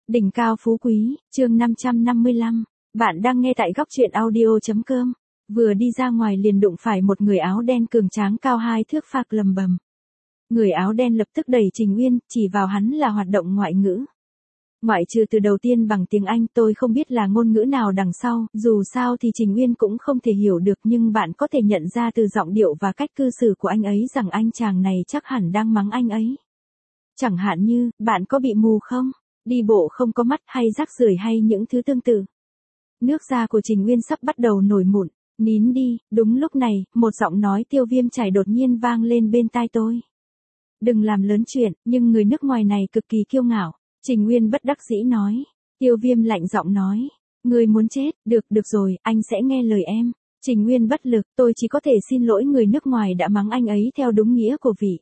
Đỉnh cao phú quý, chương 555. Bạn đang nghe tại góc truyện audio.com. Vừa đi ra ngoài liền đụng phải một người áo đen cường tráng cao 2 thước phạc lầm bầm. Người áo đen lập tức đẩy Trình Uyên, chỉ vào hắn là hoạt động ngoại ngữ. Ngoại trừ từ đầu tiên bằng tiếng Anh, tôi không biết là ngôn ngữ nào đằng sau, dù sao thì Trình Uyên cũng không thể hiểu được, nhưng bạn có thể nhận ra từ giọng điệu và cách cư xử của anh ấy rằng anh chàng này chắc hẳn đang mắng anh ấy. Chẳng hạn như, bạn có bị mù không? Đi bộ không có mắt hay rác rưởi hay những thứ tương tự. Nước da của Trình Uyên sắp bắt đầu nổi mụn. Nín đi, đúng lúc này, một giọng nói Tiêu Viêm chảy đột nhiên vang lên bên tai tôi. Đừng làm lớn chuyện, nhưng người nước ngoài này cực kỳ kiêu ngạo. Trình Uyên bất đắc dĩ nói. Tiêu Viêm lạnh giọng nói. Người muốn chết, được rồi, anh sẽ nghe lời em. Trình Uyên bất lực, tôi chỉ có thể xin lỗi người nước ngoài đã mắng anh ấy theo đúng nghĩa của vị.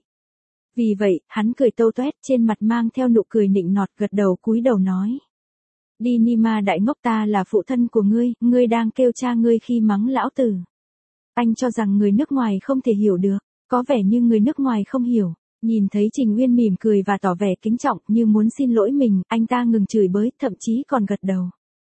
Vì vậy, hắn cười tâu toét, trên mặt mang theo nụ cười nịnh nọt, gật đầu cúi đầu nói. Đi Nima đại ngốc, ta là phụ thân của ngươi đang kêu cha ngươi khi mắng lão tử. Anh cho rằng người nước ngoài không thể hiểu được, có vẻ như người nước ngoài không hiểu. Nhìn thấy Trình Uyên mỉm cười và tỏ vẻ kính trọng như muốn xin lỗi mình, anh ta ngừng chửi bới, thậm chí còn gật đầu.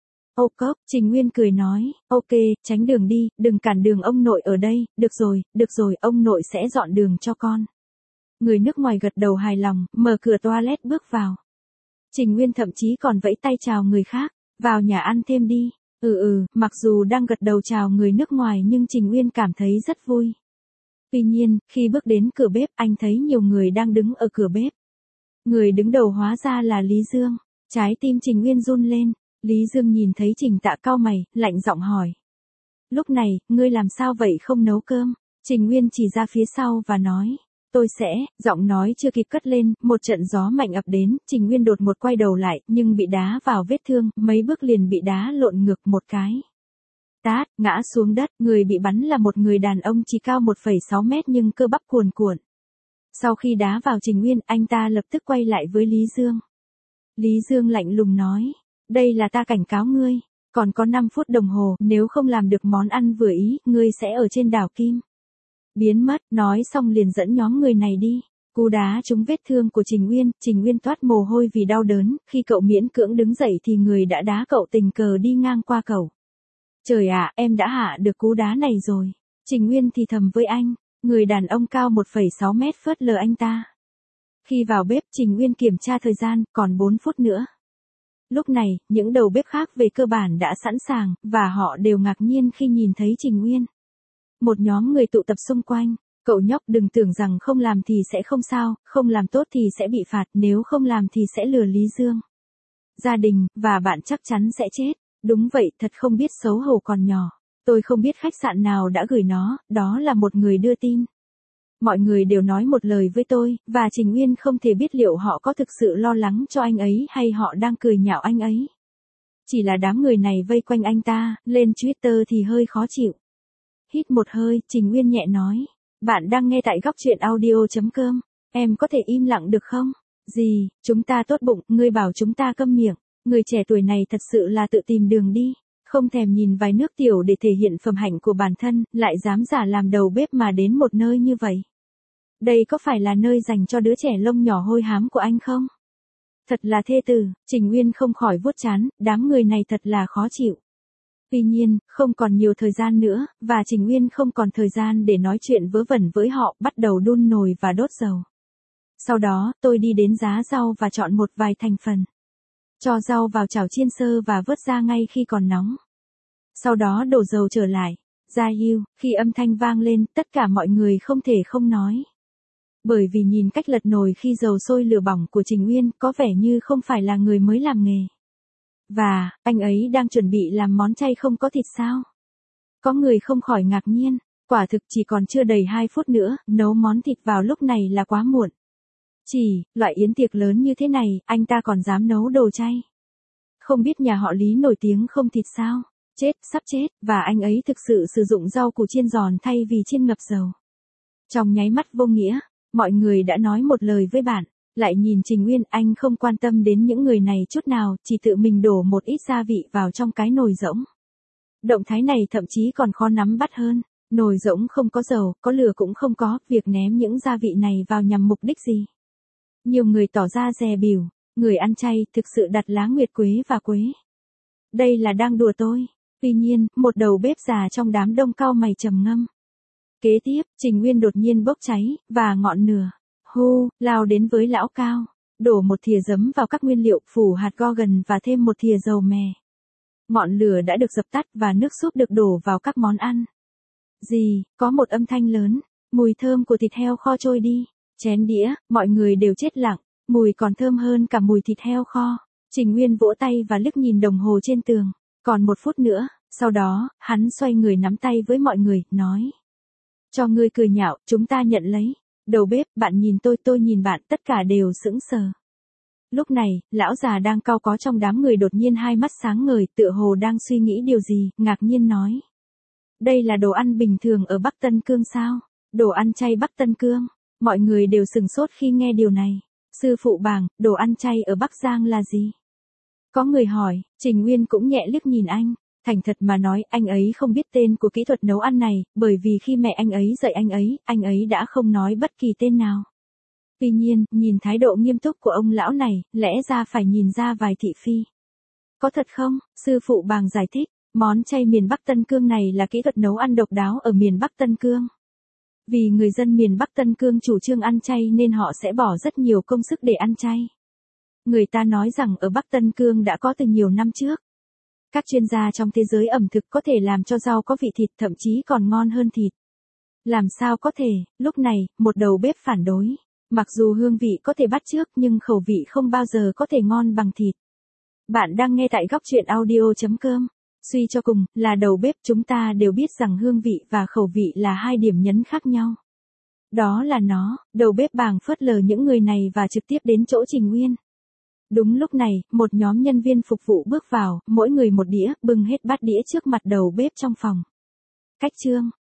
Ô cốc, Trình Uyên cười nói, ok, tránh đường đi, đừng cản đường ông nội ở đây, được rồi, ông nội sẽ dọn đường cho con. Người nước ngoài gật đầu hài lòng, mở cửa toilet bước vào. Trình Uyên thậm chí còn vẫy tay chào người khác, vào nhà ăn thêm đi. Mặc dù đang gật đầu chào người nước ngoài nhưng Trình Uyên cảm thấy rất vui. Tuy nhiên, khi bước đến cửa bếp, anh thấy nhiều người đang đứng ở cửa bếp. Người đứng đầu hóa ra là Lý Dương. Trái tim Trình Uyên run lên. Lý Dương nhìn thấy Trình Tạ cau mày, lạnh giọng hỏi. Lúc này, ngươi làm sao vậy, không nấu cơm? Trình Uyên chỉ ra phía sau và nói. Tôi sẽ, giọng nói chưa kịp cất lên, một trận gió mạnh ập đến, Trình Uyên đột một quay đầu lại, nhưng bị đá vào vết thương, mấy bước liền bị đá lộn ngược một cái. Tát, ngã xuống đất, người bị bắn là một người đàn ông chỉ cao 1,6 mét nhưng cơ bắp cuồn cuộn. Sau khi đá vào Trình Uyên, anh ta lập tức quay lại với Lý Dương. Lý Dương lạnh lùng nói, đây là ta cảnh cáo ngươi, còn có 5 phút đồng hồ, nếu không làm được món ăn vừa ý, ngươi sẽ ở trên đảo Kim. Biến mất, nói xong liền dẫn nhóm người này đi. Cú đá trúng vết thương của Trình Uyên toát mồ hôi vì đau đớn, khi cậu miễn cưỡng đứng dậy thì người đã đá cậu tình cờ đi ngang qua cậu. Trời ạ, em đã hạ được cú đá này rồi. Trình Uyên thì thầm với anh, người đàn ông cao 1,6 mét phớt lờ anh ta. Khi vào bếp, Trình Uyên kiểm tra thời gian, còn 4 phút nữa. Lúc này, những đầu bếp khác về cơ bản đã sẵn sàng, và họ đều ngạc nhiên khi nhìn thấy Trình Uyên. Một nhóm người tụ tập xung quanh, cậu nhóc đừng tưởng rằng không làm thì sẽ không sao, không làm tốt thì sẽ bị phạt, nếu không làm thì sẽ lừa Lý Dương. Gia đình, và bạn chắc chắn sẽ chết. Đúng vậy, thật không biết xấu hổ còn nhỏ. Tôi không biết khách sạn nào đã gửi nó, đó là một người đưa tin. Mọi người đều nói một lời với tôi, và Trình Uyên không thể biết liệu họ có thực sự lo lắng cho anh ấy hay họ đang cười nhạo anh ấy. Chỉ là đám người này vây quanh anh ta, lên Twitter thì hơi khó chịu. Hít một hơi, Trình Uyên nhẹ nói. Bạn đang nghe tại góc truyện audio.com. Em có thể im lặng được không? Gì, chúng ta tốt bụng, ngươi bảo chúng ta câm miệng. Người trẻ tuổi này thật sự là tự tìm đường đi. Không thèm nhìn vài nước tiểu để thể hiện phẩm hạnh của bản thân, lại dám giả làm đầu bếp mà đến một nơi như vậy. Đây có phải là nơi dành cho đứa trẻ lông nhỏ hôi hám của anh không? Thật là thê tử, Trình Uyên không khỏi vuốt trán, đám người này thật là khó chịu. Tuy nhiên, không còn nhiều thời gian nữa, và Trình Uyên không còn thời gian để nói chuyện vớ vẩn với họ, bắt đầu đun nồi và đốt dầu. Sau đó, tôi đi đến giá rau và chọn một vài thành phần. Cho rau vào chảo chiên sơ và vớt ra ngay khi còn nóng. Sau đó đổ dầu trở lại. Gia Hưu, khi âm thanh vang lên, tất cả mọi người không thể không nói. Bởi vì nhìn cách lật nồi khi dầu sôi lửa bỏng của Trình Uyên, có vẻ như không phải là người mới làm nghề. Và, anh ấy đang chuẩn bị làm món chay không có thịt sao? Có người không khỏi ngạc nhiên, quả thực chỉ còn chưa đầy 2 phút nữa, nấu món thịt vào lúc này là quá muộn. Loại yến tiệc lớn như thế này, anh ta còn dám nấu đồ chay. Không biết nhà họ Lý nổi tiếng không thịt sao? Chết, sắp chết, và anh ấy thực sự sử dụng rau củ chiên giòn thay vì chiên ngập dầu. Trong nháy mắt vô nghĩa, mọi người đã nói một lời với bạn. Lại nhìn Trình Uyên, anh không quan tâm đến những người này chút nào, chỉ tự mình đổ một ít gia vị vào trong cái nồi rỗng. Động thái này thậm chí còn khó nắm bắt hơn. Nồi rỗng không có dầu, có lửa cũng không có, việc ném những gia vị này vào nhằm mục đích gì? Nhiều người tỏ ra dè bỉu, Người ăn chay thực sự đặt lá nguyệt quế và quế. Đây là đang đùa tôi. Tuy nhiên, một đầu bếp già trong đám đông cau mày trầm ngâm. Kế tiếp, Trình Nguyên đột nhiên bốc cháy, và ngọn lửa, lao đến với lão Cao. Đổ một thìa giấm vào các nguyên liệu, phủ hạt gorgon và thêm một thìa dầu mè. Ngọn lửa đã được dập tắt và nước súp được đổ vào các món ăn. Có một âm thanh lớn, mùi thơm của thịt heo kho trôi đi. Chén đĩa, mọi người đều chết lặng, mùi còn thơm hơn cả mùi thịt heo kho. Trình Nguyên vỗ tay và liếc nhìn đồng hồ trên tường. Còn 1 phút nữa, sau đó, hắn xoay người nắm tay với mọi người, nói. Cho ngươi cười nhạo, chúng ta nhận lấy. Đầu bếp, bạn nhìn tôi nhìn bạn, tất cả đều sững sờ. Lúc này, lão già đang cau có trong đám người đột nhiên hai mắt sáng ngời, tựa hồ đang suy nghĩ điều gì, ngạc nhiên nói. Đây là đồ ăn bình thường ở Bắc Tân Cương sao? Đồ ăn chay Bắc Tân Cương. Mọi người đều sửng sốt khi nghe điều này. Sư phụ Bàng, đồ ăn chay ở Bắc Giang là gì? Có người hỏi, Trình Nguyên cũng nhẹ liếc nhìn anh. Thành thật mà nói, anh ấy không biết tên của kỹ thuật nấu ăn này, bởi vì khi mẹ anh ấy dạy anh ấy đã không nói bất kỳ tên nào. Tuy nhiên, nhìn thái độ nghiêm túc của ông lão này, lẽ ra phải nhìn ra vài thị phi. Có thật không? Sư phụ Bàng giải thích, món chay miền Bắc Tân Cương này là kỹ thuật nấu ăn độc đáo ở miền Bắc Tân Cương. Vì người dân miền Bắc Tân Cương chủ trương ăn chay nên họ sẽ bỏ rất nhiều công sức để ăn chay. Người ta nói rằng ở Bắc Tân Cương đã có từ nhiều năm trước. Các chuyên gia trong thế giới ẩm thực có thể làm cho rau có vị thịt, thậm chí còn ngon hơn thịt. Làm sao có thể? Lúc này, một đầu bếp phản đối. Mặc dù hương vị có thể bắt chước nhưng khẩu vị không bao giờ có thể ngon bằng thịt. Bạn đang nghe tại góc truyện audio.com. Suy cho cùng, là đầu bếp chúng ta đều biết rằng hương vị và khẩu vị là hai điểm nhấn khác nhau. Đó là đầu bếp Bàng phớt lờ những người này và trực tiếp đến chỗ Trình Nguyên. Đúng lúc này, một nhóm nhân viên phục vụ bước vào, mỗi người một đĩa, bưng hết bát đĩa trước mặt đầu bếp trong phòng. Cách chương